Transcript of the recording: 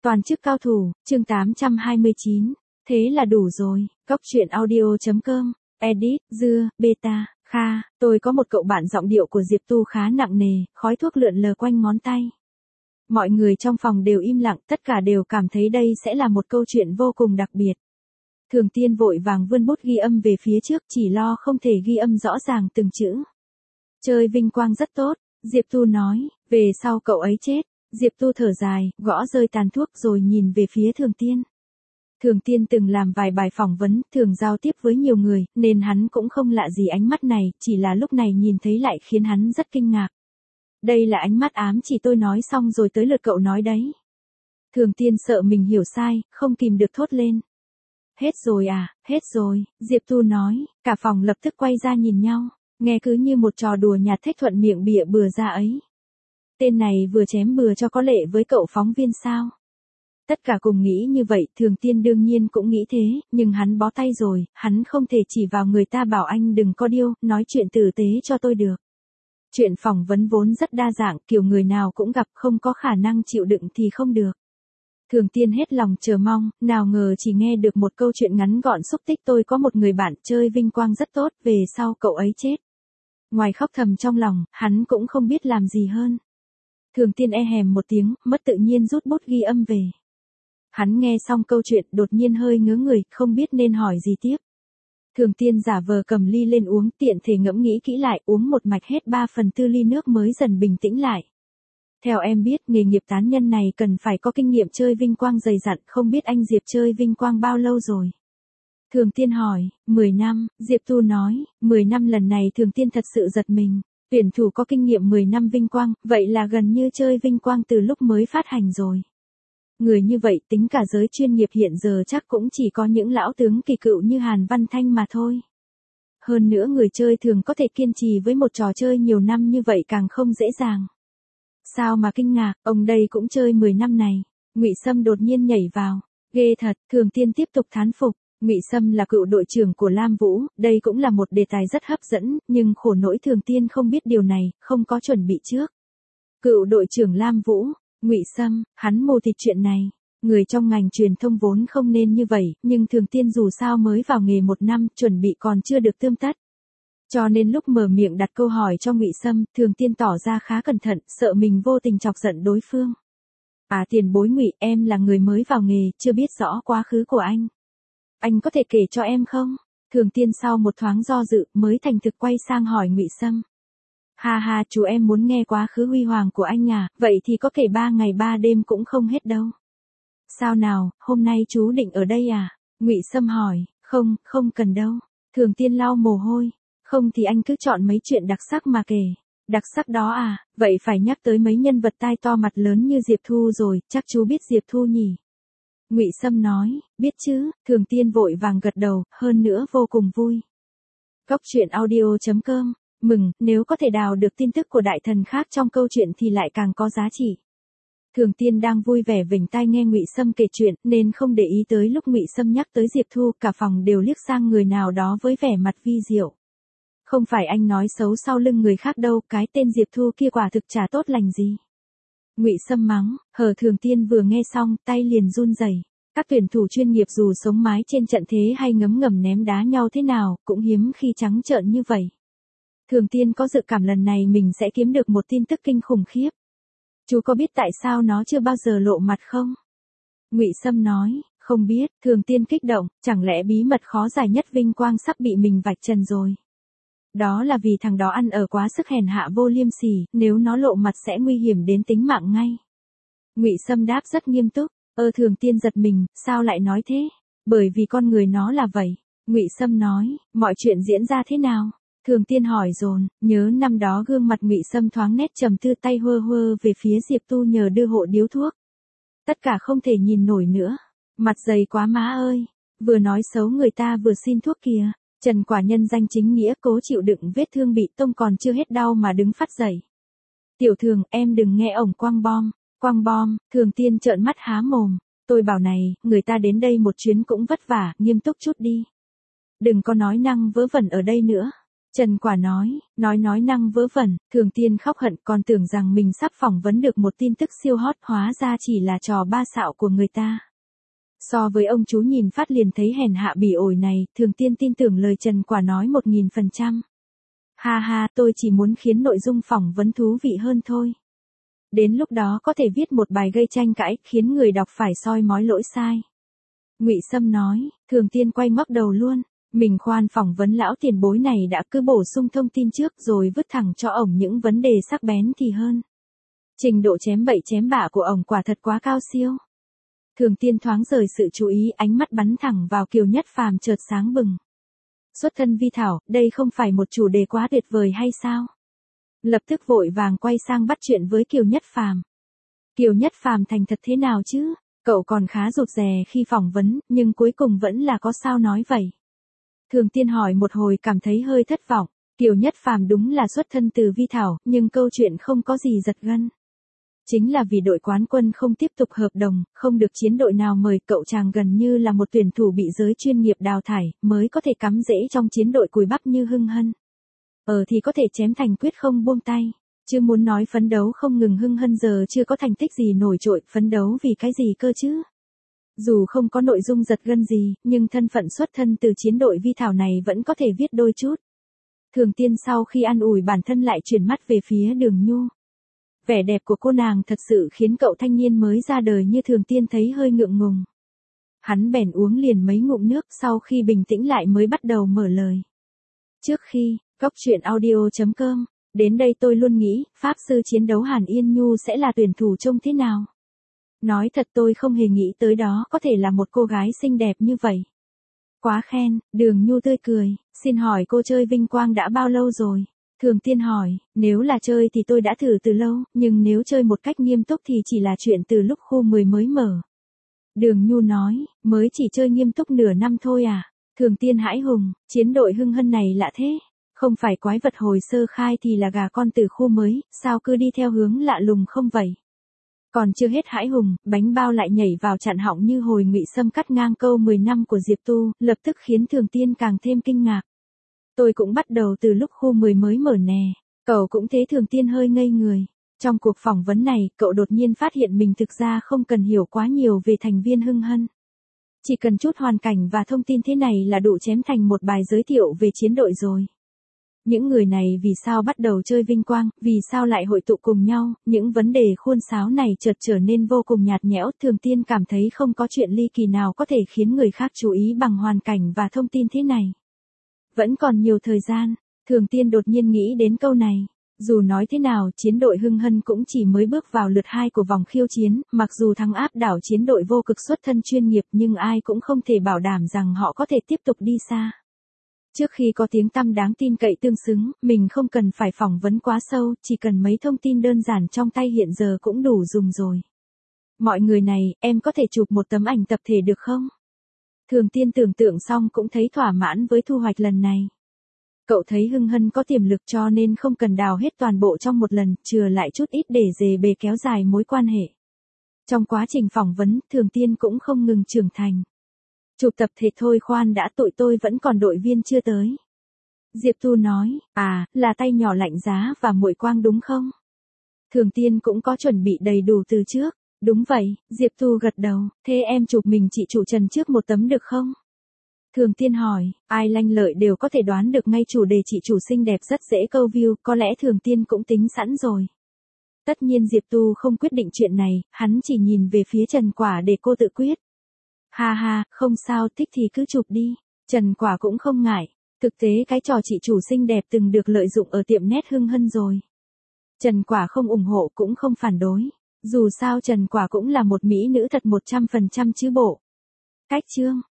Toàn chức cao thủ, chương 829. Thế là đủ rồi. Góc truyện audio.com. Edit, Dưa, Beta, Kha. Tôi có một cậu bạn giọng điệu của Diệp Tu khá nặng nề, khói thuốc lượn lờ quanh ngón tay. Mọi người trong phòng đều im lặng, tất cả đều cảm thấy đây sẽ là một câu chuyện vô cùng đặc biệt. Thường Tiên vội vàng vươn bút ghi âm về phía trước, chỉ lo không thể ghi âm rõ ràng từng chữ. Chơi vinh quang rất tốt, Diệp Tu nói, về sau cậu ấy chết. Diệp Tu thở dài, gõ rơi tàn thuốc rồi nhìn về phía Thường Tiên. Thường Tiên từng làm vài bài phỏng vấn, thường giao tiếp với nhiều người, nên hắn cũng không lạ gì ánh mắt này, chỉ là lúc này nhìn thấy lại khiến hắn rất kinh ngạc. Đây là ánh mắt ám chỉ tôi nói xong rồi tới lượt cậu nói đấy. Thường Tiên sợ mình hiểu sai, không kìm được thốt lên. Hết rồi à, hết rồi, Diệp Tu nói, cả phòng lập tức quay ra nhìn nhau, nghe cứ như một trò đùa nhạt thích thuận miệng bịa bừa ra ấy. Tên này vừa chém bừa cho có lệ với cậu phóng viên sao? Tất cả cùng nghĩ như vậy, Thường Tiên đương nhiên cũng nghĩ thế, nhưng hắn bó tay rồi, hắn không thể chỉ vào người ta bảo anh đừng có điêu, nói chuyện tử tế cho tôi được. Chuyện phỏng vấn vốn rất đa dạng, kiểu người nào cũng gặp, không có khả năng chịu đựng thì không được. Thường Tiên hết lòng chờ mong, nào ngờ chỉ nghe được một câu chuyện ngắn gọn xúc tích tôi có một người bạn chơi vinh quang rất tốt, về sau cậu ấy chết. Ngoài khóc thầm trong lòng, hắn cũng không biết làm gì hơn. Thường Tiên e hèm một tiếng, mất tự nhiên rút bút ghi âm về. Hắn nghe xong câu chuyện đột nhiên hơi ngớ người, không biết nên hỏi gì tiếp. Thường Tiên giả vờ cầm ly lên uống, tiện thể ngẫm nghĩ kỹ lại, uống một mạch hết 3/4 ly nước mới dần bình tĩnh lại. Theo em biết, nghề nghiệp tán nhân này cần phải có kinh nghiệm chơi vinh quang dày dặn, không biết anh Diệp chơi vinh quang bao lâu rồi? Thường Tiên hỏi, 10 năm, Diệp Tu nói, 10 năm. Lần này Thường Tiên thật sự giật mình. Tuyển thủ có kinh nghiệm 10 năm vinh quang, vậy là gần như chơi vinh quang từ lúc mới phát hành rồi. Người như vậy tính cả giới chuyên nghiệp hiện giờ chắc cũng chỉ có những lão tướng kỳ cựu như Hàn Văn Thanh mà thôi. Hơn nữa người chơi thường có thể kiên trì với một trò chơi nhiều năm như vậy càng không dễ dàng. Sao mà kinh ngạc, ông đây cũng chơi 10 năm này. Ngụy Sâm đột nhiên nhảy vào. Ghê thật, Thường Tiên tiếp tục thán phục. Ngụy Sâm là cựu đội trưởng của Lam Vũ, đây cũng là một đề tài rất hấp dẫn, nhưng khổ nỗi Thường Tiên không biết điều này, không có chuẩn bị trước. Cựu đội trưởng Lam Vũ, Ngụy Sâm, hắn mù tịt chuyện này. Người trong ngành truyền thông vốn không nên như vậy, nhưng Thường Tiên dù sao mới vào nghề 1 năm, chuẩn bị còn chưa được tươm tất. Cho nên lúc mở miệng đặt câu hỏi cho Ngụy Sâm, Thường Tiên tỏ ra khá cẩn thận, sợ mình vô tình chọc giận đối phương. À tiền bối Ngụy, em là người mới vào nghề, chưa biết rõ quá khứ của anh. Anh có thể kể cho em không? Thường Tiên sau một thoáng do dự, mới thành thực quay sang hỏi Ngụy Sâm. Ha ha, chú em muốn nghe quá khứ huy hoàng của anh à, vậy thì có kể 3 ngày 3 đêm cũng không hết đâu. Sao nào, hôm nay chú định ở đây à? Ngụy Sâm hỏi, không, không cần đâu. Thường Tiên lau mồ hôi, không thì anh cứ chọn mấy chuyện đặc sắc mà kể. Đặc sắc đó à, vậy phải nhắc tới mấy nhân vật tai to mặt lớn như Diệp Thu rồi, chắc chú biết Diệp Thu nhỉ? Ngụy Sâm nói, biết chứ, Thường Tiên vội vàng gật đầu, hơn nữa vô cùng vui. Góc truyện audio.com, mừng, nếu có thể đào được tin tức của đại thần khác trong câu chuyện thì lại càng có giá trị. Thường Tiên đang vui vẻ vểnh tai nghe Ngụy Sâm kể chuyện, nên không để ý tới lúc Ngụy Sâm nhắc tới Diệp Thu, cả phòng đều liếc sang người nào đó với vẻ mặt vi diệu. Không phải anh nói xấu sau lưng người khác đâu, cái tên Diệp Thu kia quả thực chả tốt lành gì. Ngụy Sâm mắng, Thường Tiên vừa nghe xong, tay liền run rẩy. Các tuyển thủ chuyên nghiệp dù sống mái trên trận thế hay ngấm ngầm ném đá nhau thế nào, cũng hiếm khi trắng trợn như vậy. Thường Tiên có dự cảm lần này mình sẽ kiếm được một tin tức kinh khủng khiếp. Chú có biết tại sao nó chưa bao giờ lộ mặt không? Ngụy Sâm nói, không biết. Thường Tiên kích động, chẳng lẽ bí mật khó giải nhất vinh quang sắp bị mình vạch trần rồi? Đó là vì thằng đó ăn ở quá sức hèn hạ vô liêm sỉ, nếu nó lộ mặt sẽ nguy hiểm đến tính mạng ngay. Ngụy Sâm đáp rất nghiêm túc. Thường Tiên giật mình, sao lại nói thế? Bởi vì con người nó là vậy. Ngụy Sâm nói, mọi chuyện diễn ra thế nào? Thường Tiên hỏi dồn, nhớ năm đó gương mặt Ngụy Sâm thoáng nét trầm tư, tay huơ huơ về phía Diệp Tu nhờ đưa hộ điếu thuốc. Tất cả không thể nhìn nổi nữa. Mặt dày quá má ơi. Vừa nói xấu người ta vừa xin thuốc kìa. Trần quả nhân danh chính nghĩa cố chịu đựng vết thương bị tông còn chưa hết đau mà đứng phát dậy. Tiểu Thường, em đừng nghe ổng quăng bom. Quăng bom, Thường Tiên trợn mắt há mồm. Tôi bảo này, người ta đến đây một chuyến cũng vất vả, nghiêm túc chút đi. Đừng có nói năng vớ vẩn ở đây nữa. Trần Quả nói năng vớ vẩn, Thường Tiên khóc hận còn tưởng rằng mình sắp phỏng vấn được một tin tức siêu hot, hóa ra chỉ là trò ba xạo của người ta. So với ông chú nhìn phát liền thấy hèn hạ bỉ ổi này, Thường Tiên tin tưởng lời Trần Quả nói 1000%. Ha ha, tôi chỉ muốn khiến nội dung phỏng vấn thú vị hơn thôi. Đến lúc đó có thể viết một bài gây tranh cãi, khiến người đọc phải soi mói lỗi sai. Ngụy Sâm nói, Thường Tiên quay ngoắt đầu luôn. Mình khoan phỏng vấn lão tiền bối này đã cứ bổ sung thông tin trước rồi vứt thẳng cho ổng những vấn đề sắc bén thì hơn. Trình độ chém bậy chém bạ của ổng quả thật quá cao siêu. Thường Tiên thoáng rời sự chú ý, ánh mắt bắn thẳng vào Kiều Nhất Phàm chợt sáng bừng. Xuất thân vi thảo, đây không phải một chủ đề quá tuyệt vời hay sao? Lập tức vội vàng quay sang bắt chuyện với Kiều Nhất Phàm. Kiều Nhất Phàm thành thật thế nào chứ? Cậu còn khá rụt rè khi phỏng vấn, nhưng cuối cùng vẫn là có sao nói vậy. Thường Tiên hỏi một hồi cảm thấy hơi thất vọng. Kiều Nhất Phàm đúng là xuất thân từ vi thảo, nhưng câu chuyện không có gì giật gân. Chính là vì đội quán quân không tiếp tục hợp đồng, không được chiến đội nào mời, cậu chàng gần như là một tuyển thủ bị giới chuyên nghiệp đào thải, mới có thể cắm rễ trong chiến đội cùi bắp như Hưng Hân. Thì có thể chém thành quyết không buông tay. Chứ muốn nói phấn đấu không ngừng, Hưng Hân giờ chưa có thành tích gì nổi trội, phấn đấu vì cái gì cơ chứ? Dù không có nội dung giật gân gì, nhưng thân phận xuất thân từ chiến đội vi thảo này vẫn có thể viết đôi chút. Thường Tiên sau khi an ủi bản thân lại chuyển mắt về phía Đường Nhu. Vẻ đẹp của cô nàng thật sự khiến cậu thanh niên mới ra đời như Thường Tiên thấy hơi ngượng ngùng. Hắn bèn uống liền mấy ngụm nước, sau khi bình tĩnh lại mới bắt đầu mở lời. Trước khi, Cóc Truyện Audio.com, đến đây tôi luôn nghĩ, pháp sư chiến đấu Hàn Yên Nhu sẽ là tuyển thủ trông thế nào. Nói thật tôi không hề nghĩ tới đó có thể là một cô gái xinh đẹp như vậy. Quá khen, Đường Nhu tươi cười, xin hỏi cô chơi Vinh Quang đã bao lâu rồi? Thường Tiên hỏi, nếu là chơi thì tôi đã thử từ lâu, nhưng nếu chơi một cách nghiêm túc thì chỉ là chuyện từ lúc khu 10 mới mở. Đường Nhu nói, mới chỉ chơi nghiêm túc nửa năm thôi à? Thường Tiên hãi hùng, chiến đội Hưng Hân này lạ thế. Không phải quái vật hồi sơ khai thì là gà con từ khu mới, sao cứ đi theo hướng lạ lùng không vậy? Còn chưa hết hãi hùng, bánh bao lại nhảy vào chặn họng như hồi Ngụy Sâm cắt ngang câu 10 năm của Diệp Tu, lập tức khiến Thường Tiên càng thêm kinh ngạc. Tôi cũng bắt đầu từ lúc khu 10 mới mở nè. Cậu cũng thế. Thường Tiên hơi ngây người. Trong cuộc phỏng vấn này, cậu đột nhiên phát hiện mình thực ra không cần hiểu quá nhiều về thành viên Hưng Hân. Chỉ cần chút hoàn cảnh và thông tin thế này là đủ chém thành một bài giới thiệu về chiến đội rồi. Những người này vì sao bắt đầu chơi Vinh Quang, vì sao lại hội tụ cùng nhau, những vấn đề khuôn sáo này chợt trở nên vô cùng nhạt nhẽo. Thường Tiên cảm thấy không có chuyện ly kỳ nào có thể khiến người khác chú ý bằng hoàn cảnh và thông tin thế này. Vẫn còn nhiều thời gian, Thường Tiên đột nhiên nghĩ đến câu này. Dù nói thế nào, chiến đội Hưng Hân cũng chỉ mới bước vào lượt 2 của vòng khiêu chiến, mặc dù thắng áp đảo chiến đội vô cực xuất thân chuyên nghiệp nhưng ai cũng không thể bảo đảm rằng họ có thể tiếp tục đi xa. Trước khi có tiếng tăm đáng tin cậy tương xứng, mình không cần phải phỏng vấn quá sâu, chỉ cần mấy thông tin đơn giản trong tay hiện giờ cũng đủ dùng rồi. Mọi người này, em có thể chụp một tấm ảnh tập thể được không? Thường Tiên tưởng tượng xong cũng thấy thỏa mãn với thu hoạch lần này. Cậu thấy Hưng Hân có tiềm lực cho nên không cần đào hết toàn bộ trong một lần, chừa lại chút ít để dề bề kéo dài mối quan hệ. Trong quá trình phỏng vấn, Thường Tiên cũng không ngừng trưởng thành. Chụp tập thể thôi khoan đã, tụi tôi vẫn còn đội viên chưa tới. Diệp Tu nói, là tay nhỏ lạnh giá và muội Quang đúng không? Thường Tiên cũng có chuẩn bị đầy đủ từ trước. Đúng vậy, Diệp Tu gật đầu, thế em chụp mình chị chủ Trần trước một tấm được không? Thường Tiên hỏi, ai lanh lợi đều có thể đoán được ngay chủ đề chị chủ xinh đẹp rất dễ câu view, có lẽ Thường Tiên cũng tính sẵn rồi. Tất nhiên Diệp Tu không quyết định chuyện này, hắn chỉ nhìn về phía Trần Quả để cô tự quyết. Ha ha, không sao, thích thì cứ chụp đi. Trần Quả cũng không ngại. Thực tế cái trò chị chủ xinh đẹp từng được lợi dụng ở tiệm nét Hưng Hân rồi. Trần Quả không ủng hộ cũng không phản đối. Dù sao Trần Quả cũng là một mỹ nữ thật 100% chứ bộ. Cách chương